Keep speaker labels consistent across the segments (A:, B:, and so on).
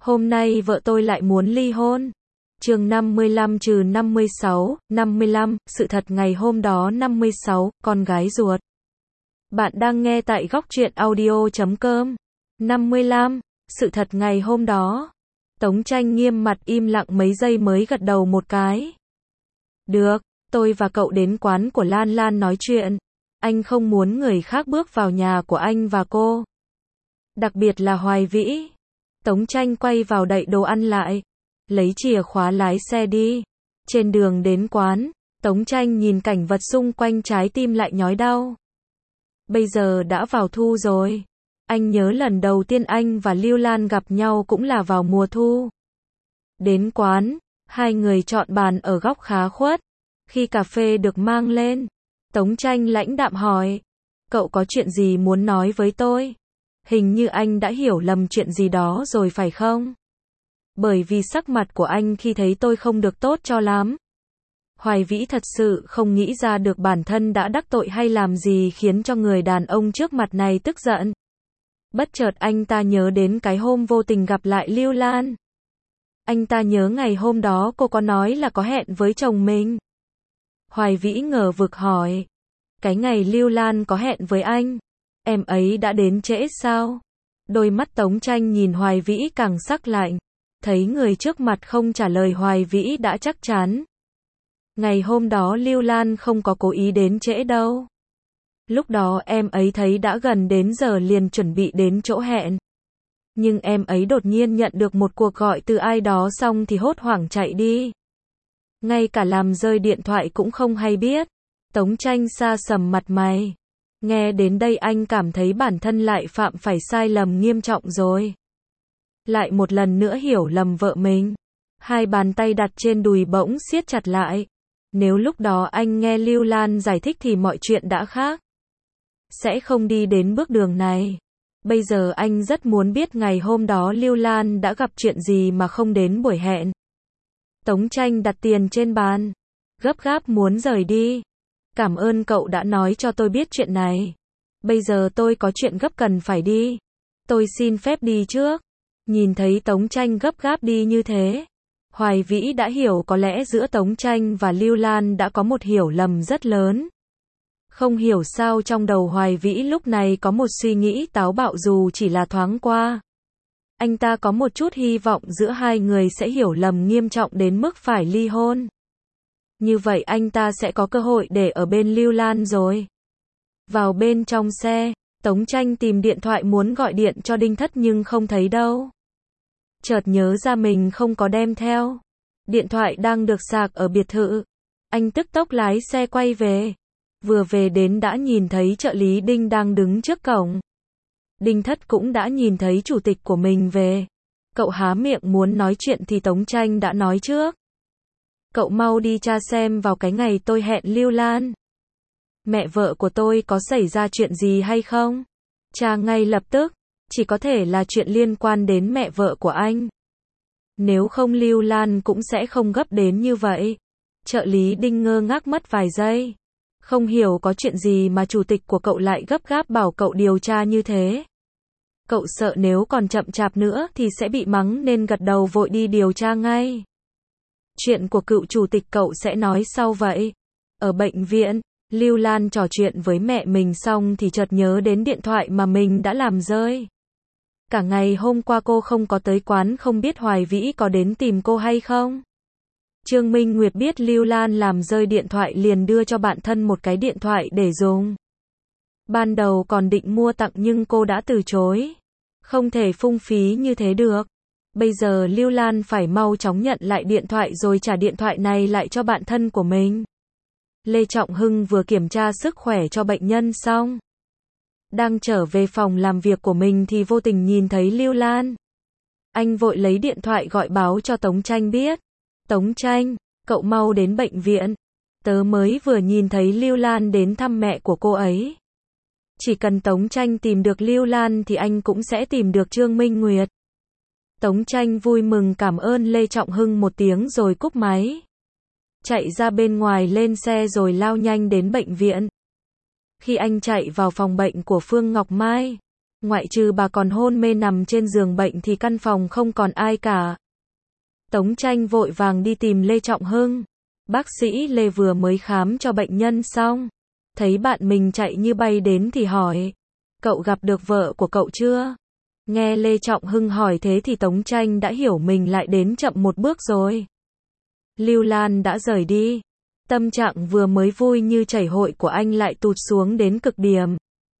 A: Hôm nay vợ tôi lại muốn ly hôn. Chương 55-56, 55, sự thật ngày hôm đó 56, con gái ruột. Bạn đang nghe tại góc truyện audio.com. 55, sự thật ngày hôm đó. Tống Tranh nghiêm mặt im lặng mấy giây mới gật đầu một cái. Được, tôi và cậu đến quán của Lan Lan nói chuyện. Anh không muốn người khác bước vào nhà của anh và cô. Đặc biệt là Hoài Vĩ. Tống Tranh quay vào đậy đồ ăn lại. Lấy chìa khóa lái xe đi. Trên đường đến quán, Tống Tranh nhìn cảnh vật xung quanh trái tim lại nhói đau. Bây giờ đã vào thu rồi. Anh nhớ lần đầu tiên anh và Lưu Lan gặp nhau cũng là vào mùa thu. Đến quán, hai người chọn bàn ở góc khá khuất. Khi cà phê được mang lên, Tống Tranh lãnh đạm hỏi. Cậu có chuyện gì muốn nói với tôi? Hình như anh đã hiểu lầm chuyện gì đó rồi phải không? Bởi vì sắc mặt của anh khi thấy tôi không được tốt cho lắm. Hoài Vĩ thật sự không nghĩ ra được bản thân đã đắc tội hay làm gì khiến cho người đàn ông trước mặt này tức giận. Bất chợt anh ta nhớ đến cái hôm vô tình gặp lại Lưu Lan. Anh ta nhớ ngày hôm đó cô có nói là có hẹn với chồng mình. Hoài Vĩ ngờ vực hỏi. Cái ngày Lưu Lan có hẹn với anh, em ấy đã đến trễ sao? Đôi mắt Tống Tranh nhìn Hoài Vĩ càng sắc lạnh. Thấy người trước mặt không trả lời Hoài Vĩ đã chắc chắn. Ngày hôm đó Lưu Lan không có cố ý đến trễ đâu. Lúc đó em ấy thấy đã gần đến giờ liền chuẩn bị đến chỗ hẹn. Nhưng em ấy đột nhiên nhận được một cuộc gọi từ ai đó xong thì hốt hoảng chạy đi. Ngay cả làm rơi điện thoại cũng không hay biết. Tống Tranh sa sầm mặt mày. Nghe đến đây anh cảm thấy bản thân lại phạm phải sai lầm nghiêm trọng rồi. Lại một lần nữa hiểu lầm vợ mình. Hai bàn tay đặt trên đùi bỗng siết chặt lại. Nếu lúc đó anh nghe Lưu Lan giải thích thì mọi chuyện đã khác. Sẽ không đi đến bước đường này. Bây giờ anh rất muốn biết ngày hôm đó Lưu Lan đã gặp chuyện gì mà không đến buổi hẹn. Tống Tranh đặt tiền trên bàn. Gấp gáp muốn rời đi. Cảm ơn cậu đã nói cho tôi biết chuyện này. Bây giờ tôi có chuyện gấp cần phải đi. Tôi xin phép đi trước. Nhìn thấy Tống Tranh gấp gáp đi như thế, Hoài Vĩ đã hiểu có lẽ giữa Tống Tranh và Lưu Lan đã có một hiểu lầm rất lớn. Không hiểu sao trong đầu Hoài Vĩ lúc này có một suy nghĩ táo bạo dù chỉ là thoáng qua. Anh ta có một chút hy vọng giữa hai người sẽ hiểu lầm nghiêm trọng đến mức phải ly hôn. Như vậy anh ta sẽ có cơ hội để ở bên Lưu Lan rồi. Vào bên trong xe, Tống Tranh tìm điện thoại muốn gọi điện cho Đinh Thất nhưng không thấy đâu. Chợt nhớ ra mình không có đem theo. Điện thoại đang được sạc ở biệt thự. Anh tức tốc lái xe quay về. Vừa về đến đã nhìn thấy trợ lý Đinh đang đứng trước cổng. Đinh Thất cũng đã nhìn thấy chủ tịch của mình về. Cậu há miệng muốn nói chuyện thì Tống Tranh đã nói trước. Cậu mau đi tra xem vào cái ngày tôi hẹn Lưu Lan. Mẹ vợ của tôi có xảy ra chuyện gì hay không? Tra ngay lập tức. Chỉ có thể là chuyện liên quan đến mẹ vợ của anh. Nếu không Lưu Lan cũng sẽ không gấp đến như vậy. Trợ lý Đinh ngơ ngác mất vài giây. Không hiểu có chuyện gì mà chủ tịch của cậu lại gấp gáp bảo cậu điều tra như thế. Cậu sợ nếu còn chậm chạp nữa thì sẽ bị mắng nên gật đầu vội đi điều tra ngay. Chuyện của cựu chủ tịch cậu sẽ nói sau vậy. Ở bệnh viện, Lưu Lan trò chuyện với mẹ mình xong thì chợt nhớ đến điện thoại mà mình đã làm rơi. Cả ngày hôm qua cô không có tới quán, không biết Hoài Vĩ có đến tìm cô hay không. Trương Minh Nguyệt biết Lưu Lan làm rơi điện thoại liền đưa cho bạn thân một cái điện thoại để dùng. Ban đầu còn định mua tặng nhưng cô đã từ chối. Không thể phung phí như thế được. Bây giờ Lưu Lan phải mau chóng nhận lại điện thoại rồi trả điện thoại này lại cho bạn thân của mình. Lê Trọng Hưng vừa kiểm tra sức khỏe cho bệnh nhân xong. Đang trở về phòng làm việc của mình thì vô tình nhìn thấy Lưu Lan. Anh vội lấy điện thoại gọi báo cho Tống Tranh biết. Tống Tranh, cậu mau đến bệnh viện. Tớ mới vừa nhìn thấy Lưu Lan đến thăm mẹ của cô ấy. Chỉ cần Tống Tranh tìm được Lưu Lan thì anh cũng sẽ tìm được Trương Minh Nguyệt. Tống Tranh vui mừng cảm ơn Lê Trọng Hưng một tiếng rồi cúp máy. Chạy ra bên ngoài lên xe rồi lao nhanh đến bệnh viện. Khi anh chạy vào phòng bệnh của Phương Ngọc Mai, Ngoại trừ bà còn hôn mê nằm trên giường bệnh thì căn phòng không còn ai cả. Tống Tranh vội vàng đi tìm Lê Trọng Hưng. Bác sĩ Lê vừa mới khám cho bệnh nhân xong. Thấy bạn mình chạy như bay đến thì hỏi. Cậu gặp được vợ của cậu chưa? Nghe Lê Trọng Hưng hỏi thế thì Tống Tranh đã hiểu mình lại đến chậm một bước rồi. Lưu Lan đã rời đi. Tâm trạng vừa mới vui như chảy hội của anh lại tụt xuống đến cực điểm.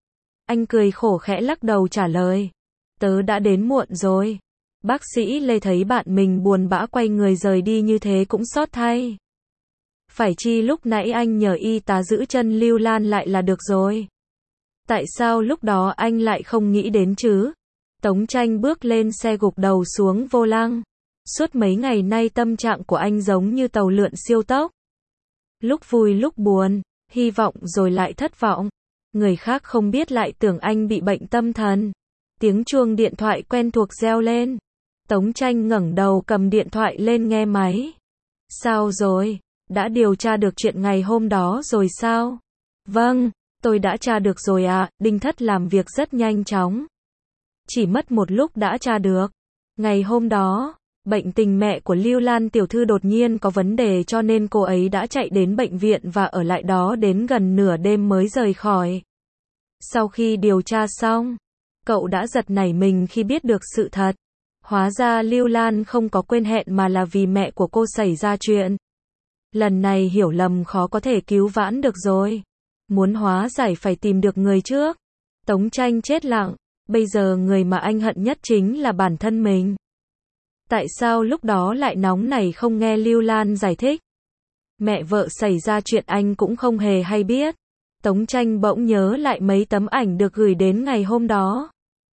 A: Anh cười khổ khẽ lắc đầu trả lời. Tớ đã đến muộn rồi. Bác sĩ Lê thấy bạn mình buồn bã quay người rời đi như thế cũng xót thay. Phải chi lúc nãy anh nhờ y tá giữ chân Lưu Lan lại là được rồi. Tại sao lúc đó anh lại không nghĩ đến chứ? Tống Tranh bước lên xe gục đầu xuống vô lăng. Suốt mấy ngày nay tâm trạng của anh giống như tàu lượn siêu tốc. Lúc vui lúc buồn, hy vọng rồi lại thất vọng. Người khác không biết lại tưởng anh bị bệnh tâm thần. Tiếng chuông điện thoại quen thuộc reo lên. Tống Tranh ngẩng đầu cầm điện thoại lên nghe máy. Sao rồi? Đã điều tra được chuyện ngày hôm đó rồi sao? Vâng, tôi đã tra được rồi ạ. Đinh Thất làm việc rất nhanh chóng. Chỉ mất một lúc đã tra được. Ngày hôm đó, bệnh tình mẹ của Lưu Lan tiểu thư đột nhiên có vấn đề cho nên cô ấy đã chạy đến bệnh viện và ở lại đó đến gần nửa đêm mới rời khỏi. Sau khi điều tra xong, cậu đã giật nảy mình khi biết được sự thật. Hóa ra Lưu Lan không có quên hẹn mà là vì mẹ của cô xảy ra chuyện. Lần này hiểu lầm khó có thể cứu vãn được rồi. Muốn hóa giải phải tìm được người trước. Tống Tranh chết lặng. Bây giờ người mà anh hận nhất chính là bản thân mình. Tại sao lúc đó lại nóng nảy không nghe Lưu Lan giải thích? Mẹ vợ xảy ra chuyện anh cũng không hề hay biết. Tống Tranh bỗng nhớ lại mấy tấm ảnh được gửi đến ngày hôm đó.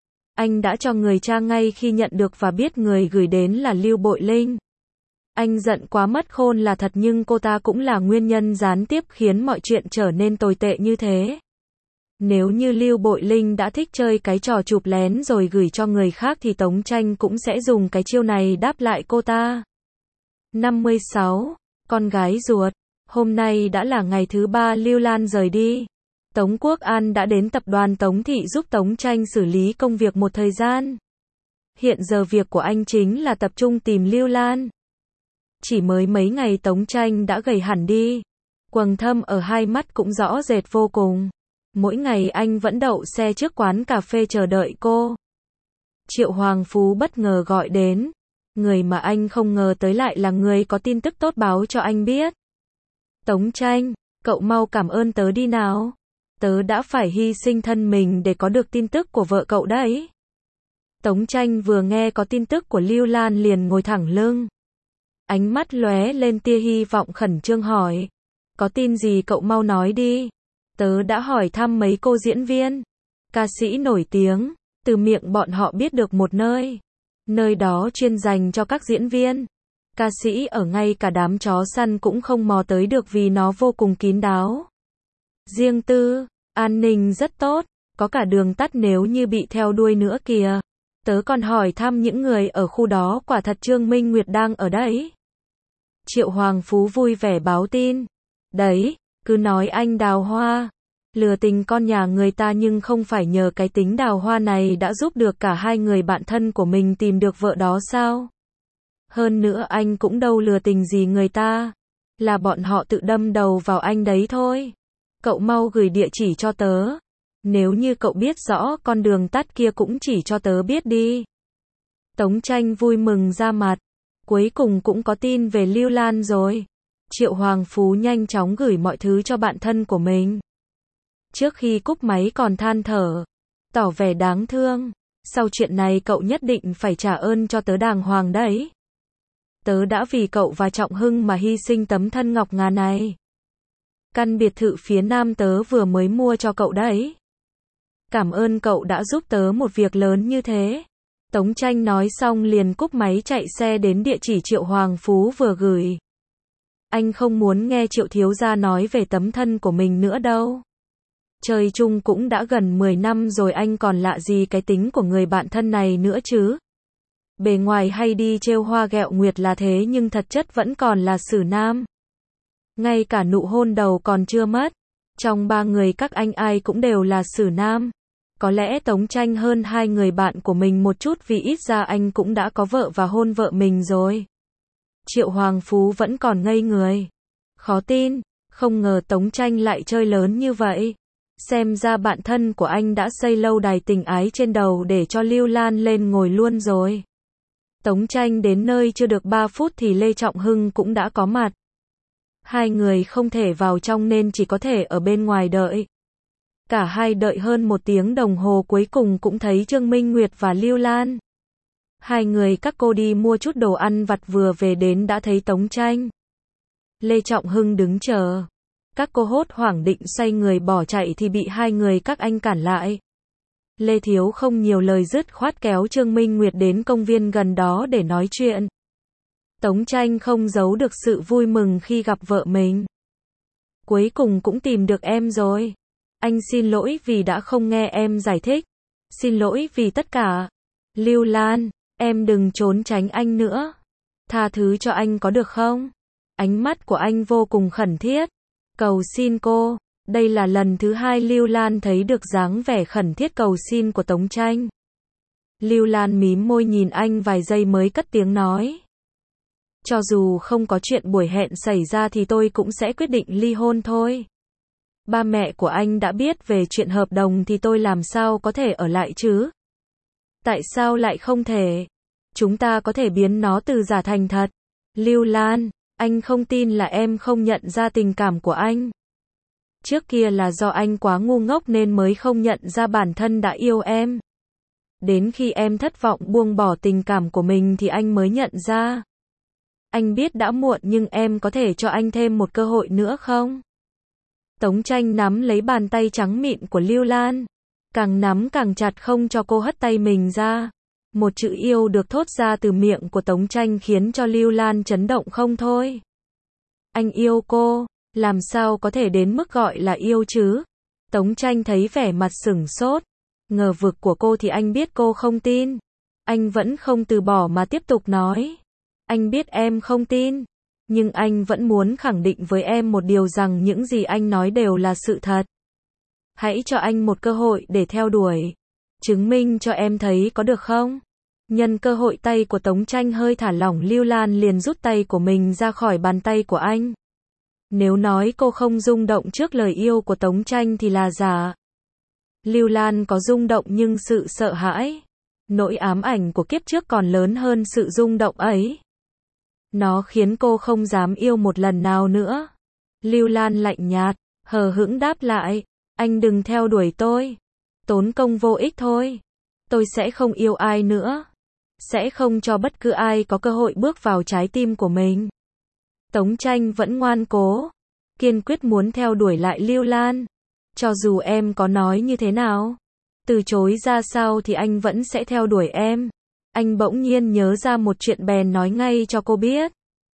A: Anh đã cho người tra ngay khi nhận được và biết người gửi đến là Lưu Bội Linh. Anh giận quá mất khôn là thật nhưng cô ta cũng là nguyên nhân gián tiếp khiến mọi chuyện trở nên tồi tệ như thế. Nếu như Lưu Bội Linh đã thích chơi cái trò chụp lén rồi gửi cho người khác thì Tống Tranh cũng sẽ dùng cái chiêu này đáp lại cô ta. 56. Con gái ruột. Hôm nay đã là ngày thứ 3 Lưu Lan rời đi. Tống Quốc An đã đến tập đoàn Tống Thị giúp Tống Tranh xử lý công việc một thời gian. Hiện giờ việc của anh chính là tập trung tìm Lưu Lan. Chỉ mới mấy ngày Tống Tranh đã gầy hẳn đi. Quầng thâm ở hai mắt cũng rõ rệt vô cùng. Mỗi ngày anh vẫn đậu xe trước quán cà phê chờ đợi cô. Triệu Hoàng Phú bất ngờ gọi đến. Người mà anh không ngờ tới lại là người có tin tức tốt báo cho anh biết. Tống Tranh, cậu mau cảm ơn tớ đi nào. Tớ đã phải hy sinh thân mình để có được tin tức của vợ cậu đấy. Tống Tranh vừa nghe có tin tức của Lưu Lan liền ngồi thẳng lưng. Ánh mắt lóe lên tia hy vọng khẩn trương hỏi. Có tin gì cậu mau nói đi. Tớ đã hỏi thăm mấy cô diễn viên, ca sĩ nổi tiếng, từ miệng bọn họ biết được một nơi. Nơi đó chuyên dành cho các diễn viên. Ca sĩ ở ngay cả đám chó săn cũng không mò tới được vì nó vô cùng kín đáo. Riêng tư, an ninh rất tốt, có cả đường tắt nếu như bị theo đuôi nữa kìa. Tớ còn hỏi thăm những người ở khu đó quả thật Trương Minh Nguyệt đang ở đấy. Triệu Hoàng Phú vui vẻ báo tin. Đấy, cứ nói anh đào hoa. Lừa tình con nhà người ta nhưng không phải nhờ cái tính đào hoa này đã giúp được cả hai người bạn thân của mình tìm được vợ đó sao? Hơn nữa anh cũng đâu lừa tình gì người ta. Là bọn họ tự đâm đầu vào anh đấy thôi. Cậu mau gửi địa chỉ cho tớ. Nếu như cậu biết rõ con đường tắt kia cũng chỉ cho tớ biết đi. Tống Tranh vui mừng ra mặt. Cuối cùng cũng có tin về Lưu Lan rồi. Triệu Hoàng Phú nhanh chóng gửi mọi thứ cho bạn thân của mình. Trước khi cúp máy còn than thở, tỏ vẻ đáng thương. Sau chuyện này cậu nhất định phải trả ơn cho tớ đàng hoàng đấy. Tớ đã vì cậu và Trọng Hưng mà hy sinh tấm thân ngọc ngà này. Căn biệt thự phía nam tớ vừa mới mua cho cậu đấy. Cảm ơn cậu đã giúp tớ một việc lớn như thế. Tống Tranh nói xong liền cúp máy chạy xe đến địa chỉ Triệu Hoàng Phú vừa gửi. Anh không muốn nghe Triệu thiếu gia nói về tấm thân của mình nữa đâu. Chơi chung cũng đã gần 10 năm rồi anh còn lạ gì cái tính của người bạn thân này nữa chứ. Bề ngoài hay đi trêu hoa ghẹo nguyệt là thế nhưng thật chất vẫn còn là xử nam. Ngay cả nụ hôn đầu còn chưa mất. Trong ba người các anh ai cũng đều là xử nam. Có lẽ Tống Tranh hơn hai người bạn của mình một chút vì ít ra anh cũng đã có vợ và hôn vợ mình rồi. Triệu Hoàng Phú vẫn còn ngây người. Khó tin, không ngờ Tống Tranh lại chơi lớn như vậy. Xem ra bạn thân của anh đã xây lâu đài tình ái trên đầu để cho Lưu Lan lên ngồi luôn rồi. Tống Tranh đến nơi chưa được 3 phút thì Lê Trọng Hưng cũng đã có mặt. Hai người không thể vào trong nên chỉ có thể ở bên ngoài đợi. Cả hai đợi hơn 1 tiếng đồng hồ cuối cùng cũng thấy Trương Minh Nguyệt và Lưu Lan. Hai người các cô đi mua chút đồ ăn vặt vừa về đến đã thấy Tống Tranh. Lê Trọng Hưng đứng chờ. Các cô hốt hoảng định xoay người bỏ chạy thì bị hai người các anh cản lại. Lê Thiếu không nhiều lời dứt khoát kéo Trương Minh Nguyệt đến công viên gần đó để nói chuyện. Tống Tranh không giấu được sự vui mừng khi gặp vợ mình. Cuối cùng cũng tìm được em rồi. Anh xin lỗi vì đã không nghe em giải thích. Xin lỗi vì tất cả. Lưu Lan, em đừng trốn tránh anh nữa. Tha thứ cho anh có được không? Ánh mắt của anh vô cùng khẩn thiết. Cầu xin cô. Đây là lần thứ hai Lưu Lan thấy được dáng vẻ khẩn thiết cầu xin của Tống Tranh. Lưu Lan mím môi nhìn anh vài giây mới cất tiếng nói. Cho dù không có chuyện buổi hẹn xảy ra thì tôi cũng sẽ quyết định ly hôn thôi. Ba mẹ của anh đã biết về chuyện hợp đồng thì tôi làm sao có thể ở lại chứ? Tại sao lại không thể? Chúng ta có thể biến nó từ giả thành thật. Lưu Lan, anh không tin là em không nhận ra tình cảm của anh. Trước kia là do anh quá ngu ngốc nên mới không nhận ra bản thân đã yêu em. Đến khi em thất vọng buông bỏ tình cảm của mình thì anh mới nhận ra. Anh biết đã muộn nhưng em có thể cho anh thêm một cơ hội nữa không? Tống Tranh nắm lấy bàn tay trắng mịn của Lưu Lan. Càng nắm càng chặt không cho cô hất tay mình ra. Một chữ yêu được thốt ra từ miệng của Tống Tranh khiến cho Lưu Lan chấn động không thôi. Anh yêu cô, làm sao có thể đến mức gọi là yêu chứ? Tống Tranh thấy vẻ mặt sửng sốt. Ngờ vực của cô thì anh biết cô không tin. Anh vẫn không từ bỏ mà tiếp tục nói. Anh biết em không tin. Nhưng anh vẫn muốn khẳng định với em một điều rằng những gì anh nói đều là sự thật. Hãy cho anh một cơ hội để theo đuổi. Chứng minh cho em thấy có được không? Nhân cơ hội tay của Tống Tranh hơi thả lỏng Lưu Lan liền rút tay của mình ra khỏi bàn tay của anh. Nếu nói cô không rung động trước lời yêu của Tống Tranh thì là giả. Lưu Lan có rung động nhưng sự sợ hãi, nỗi ám ảnh của kiếp trước còn lớn hơn sự rung động ấy. Nó khiến cô không dám yêu một lần nào nữa. Lưu Lan lạnh nhạt, hờ hững đáp lại, anh đừng theo đuổi tôi. Tốn công vô ích thôi. Tôi sẽ không yêu ai nữa. Sẽ không cho bất cứ ai có cơ hội bước vào trái tim của mình. Tống Tranh vẫn ngoan cố, kiên quyết muốn theo đuổi lại Lưu Lan. Cho dù em có nói như thế nào, từ chối ra sao thì anh vẫn sẽ theo đuổi em. Anh bỗng nhiên nhớ ra một chuyện bèn nói ngay cho cô biết.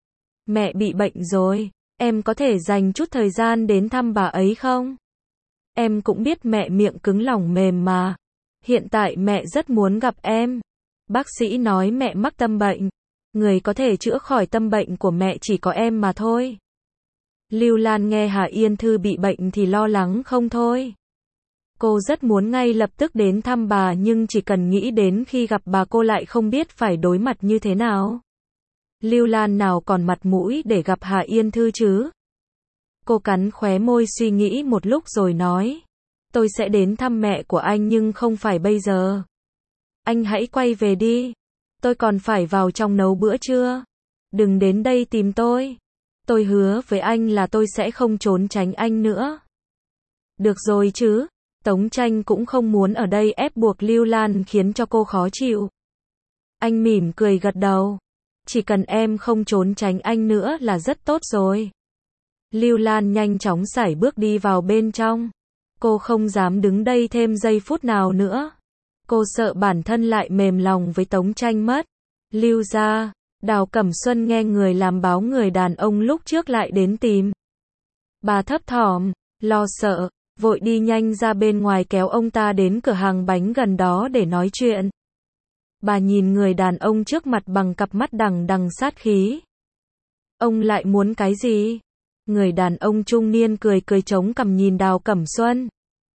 A: Mẹ bị bệnh rồi, em có thể dành chút thời gian đến thăm bà ấy không? Em cũng biết mẹ miệng cứng lòng mềm mà. Hiện tại mẹ rất muốn gặp em. Bác sĩ nói mẹ mắc tâm bệnh. Người có thể chữa khỏi tâm bệnh của mẹ chỉ có em mà thôi. Lưu Lan nghe Hà Yên Thư bị bệnh thì lo lắng không thôi. Cô rất muốn ngay lập tức đến thăm bà nhưng chỉ cần nghĩ đến khi gặp bà cô lại không biết phải đối mặt như thế nào. Lưu Lan nào còn mặt mũi để gặp Hà Yên Thư chứ? Cô cắn khóe môi suy nghĩ một lúc rồi nói. Tôi sẽ đến thăm mẹ của anh nhưng không phải bây giờ. Anh hãy quay về đi. Tôi còn phải vào trong nấu bữa trưa. Đừng đến đây tìm tôi. Tôi hứa với anh là tôi sẽ không trốn tránh anh nữa. Được rồi chứ. Tống Tranh cũng không muốn ở đây ép buộc Lưu Lan khiến cho cô khó chịu. Anh mỉm cười gật đầu. Chỉ cần em không trốn tránh anh nữa là rất tốt rồi. Lưu Lan nhanh chóng sải bước đi vào bên trong. Cô không dám đứng đây thêm giây phút nào nữa. Cô sợ bản thân lại mềm lòng với Tống Tranh mất. Lưu gia, Đào Cẩm Xuân nghe người làm báo người đàn ông lúc trước lại đến tìm. Bà thấp thỏm, lo sợ, vội đi nhanh ra bên ngoài kéo ông ta đến cửa hàng bánh gần đó để nói chuyện. Bà nhìn người đàn ông trước mặt bằng cặp mắt đằng đằng sát khí. Ông lại muốn cái gì? Người đàn ông trung niên cười cười chống cằm nhìn Đào Cẩm Xuân.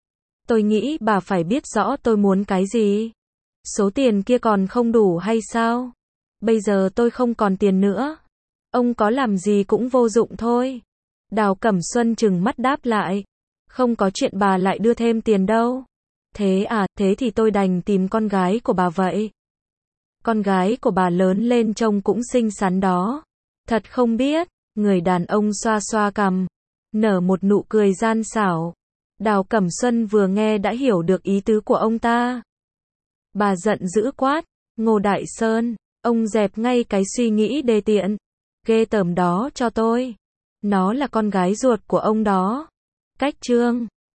A: Tôi nghĩ bà phải biết rõ tôi muốn cái gì. Số tiền kia còn không đủ hay sao? Bây giờ tôi không còn tiền nữa. Ông có làm gì cũng vô dụng thôi. Đào Cẩm Xuân trừng mắt đáp lại. Không có chuyện bà lại đưa thêm tiền đâu. Thế à, thế thì tôi đành tìm con gái của bà vậy. Con gái của bà lớn lên trông cũng xinh xắn đó. Thật không biết, người đàn ông xoa xoa cằm, nở một nụ cười gian xảo. Đào Cẩm Xuân vừa nghe đã hiểu được ý tứ của ông ta. Bà giận dữ quát, Ngô Đại Sơn, ông dẹp ngay cái suy nghĩ đê tiện, ghê tởm đó cho tôi. Nó là con gái ruột của ông đó. Cách chương